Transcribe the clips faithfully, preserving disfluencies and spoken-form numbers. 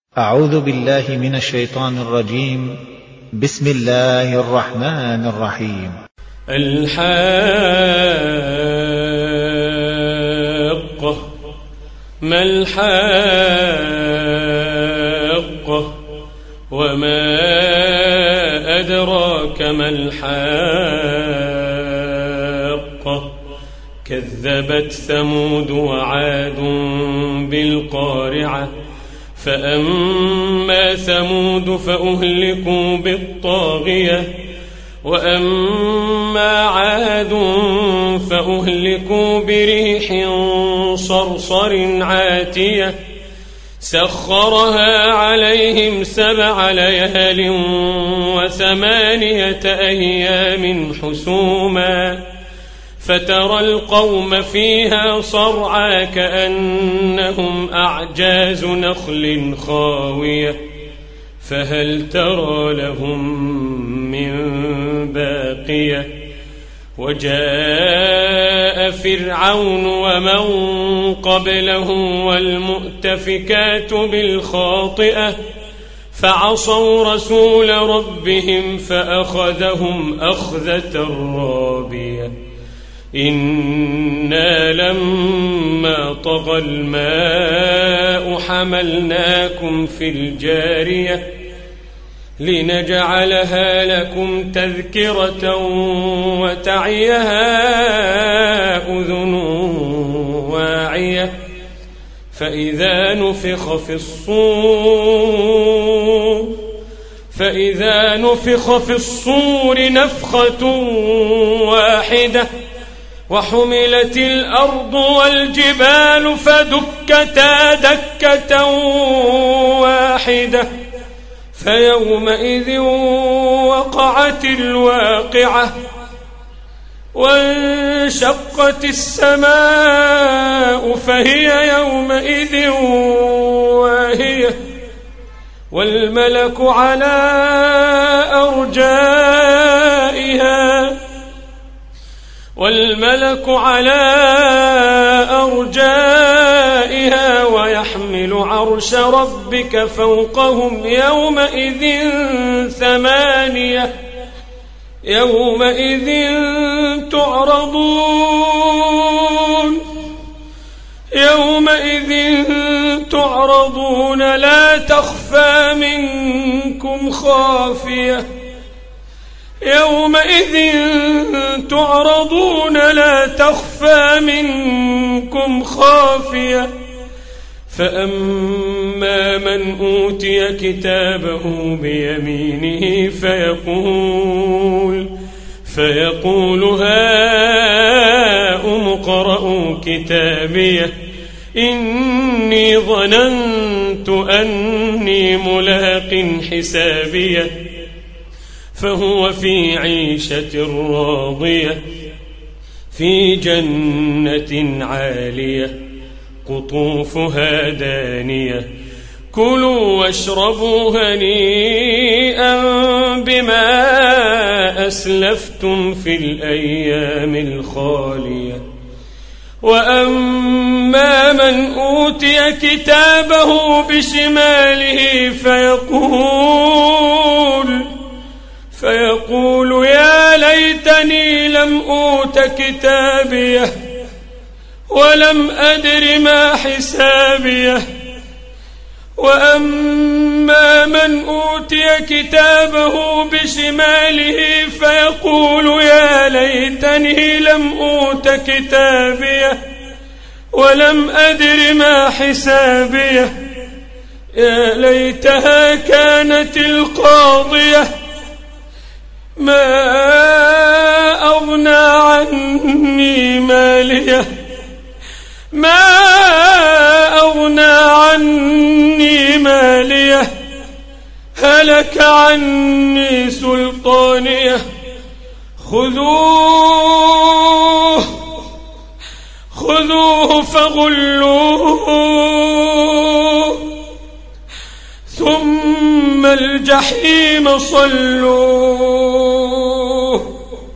أعوذ بالله من الشيطان الرجيم. بسم الله الرحمن الرحيم. الحاقة. ما الحاقة وما أدراك ما الحاقة. كذبت ثمود وعاد بالقارعة فأما ثمود فأهلكوا بالطاغية وأما عاد فأهلكوا بريح صرصر عاتية سخرها عليهم سبع ليال وثمانية أيام حسوما فترى القوم فيها صرعى كأنهم أعجاز نخل خاوية فهل ترى لهم من باقية. وجاء فرعون ومن قبله والمؤتفكات بالخاطئة فعصوا رسول ربهم فأخذهم أخذة رابية. إنا لما طغى الماء حملناكم في الجارية لنجعلها لكم تذكرة وتعيها أذن واعية فإذا نفخ في الصور فإذا نفخ في الصور نفخة واحدة وحملت الأرض والجبال فدكتا دكة واحدة فيومئذ وقعت الواقعة وانشقت السماء فهي يومئذ واهية والملك على أرجائها والملك على أرجائها ويحمل عرش ربك فوقهم يومئذ ثمانية يومئذ تعرضون يومئذ تعرضون لا تخفى منكم خافية يومئذ تعرضون لا تخفى منكم خافية فأما من أوتي كتابه بيمينه فيقول فيقول هاؤم اقرءوا كتابيه إني ظننت أني ملاق حسابيه فهو في عيشة راضية في جنة عالية قطوفها دانية كلوا واشربوا هنيئا بما أسلفتم في الأيام الخالية. وأما من أوتي كتابه بشماله فيقول فيقول يا ليتني لم أوت كتابيه ولم أدر ما حسابيه. وأما من أوتي كتابه بشماله فيقول يا ليتني لم أوت كتابيه ولم أدر ما حسابيه يا ليتها كانت القاضية ما أغنى عني ماليه ما أغنى عني ماليه هلك عني سلطانيه خذوه خذوه فغلوه ثم الجحيم صلوه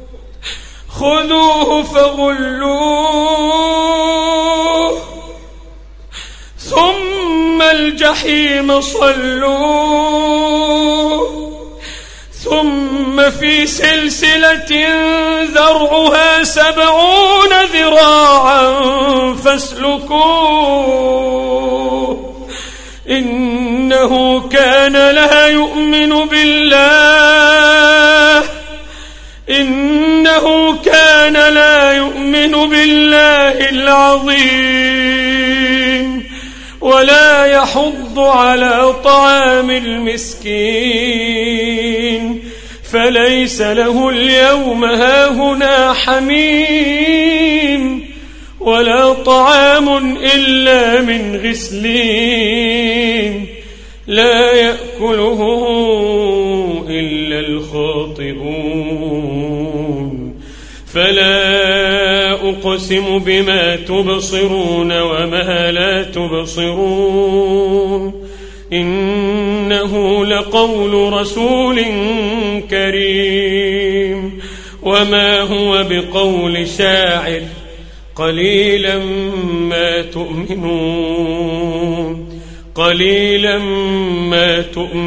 خذوه فغلوه ثم الجحيم صلوه ثم في سلسلة ذرعها سبعون ذراعا فاسلكوه إنه كان لا يؤمن بالله إنه كان لا يؤمن بالله العظيم ولا يحض على طعام المسكين فليس له اليوم هاهنا حميم ولا طعام إلا من غسلين لا يأكله إلا الخاطئون فلا أقسم بما تبصرون وما لا تبصرون إنه لقول رسول كريم وما هو بقول شاعر قليلا ما تؤمنون قليلا ما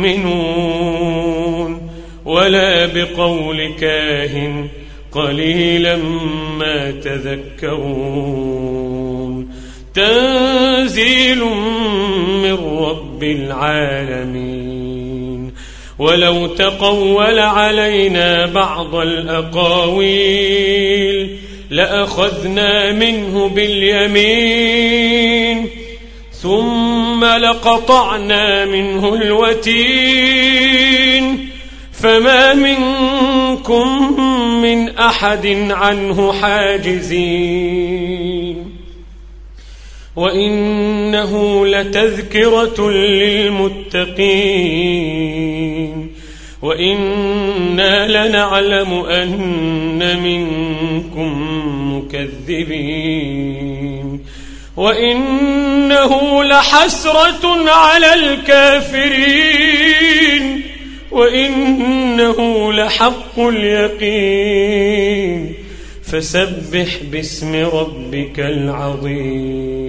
تؤمنون ولا بقول كاهن قليلا ما تذكرون تنزيل من رب العالمين ولو تقول علينا بعض الأقاويل لأخذنا منه باليمين ثم لقطعنا منه الوتين فما منكم من أحد عنه حاجزين وإنه لتذكرة للمتقين وإنا لنعلم أن منكم مكذبين وإنه لحسرة على الكافرين وإنه لحق اليقين فسبح باسم ربك العظيم.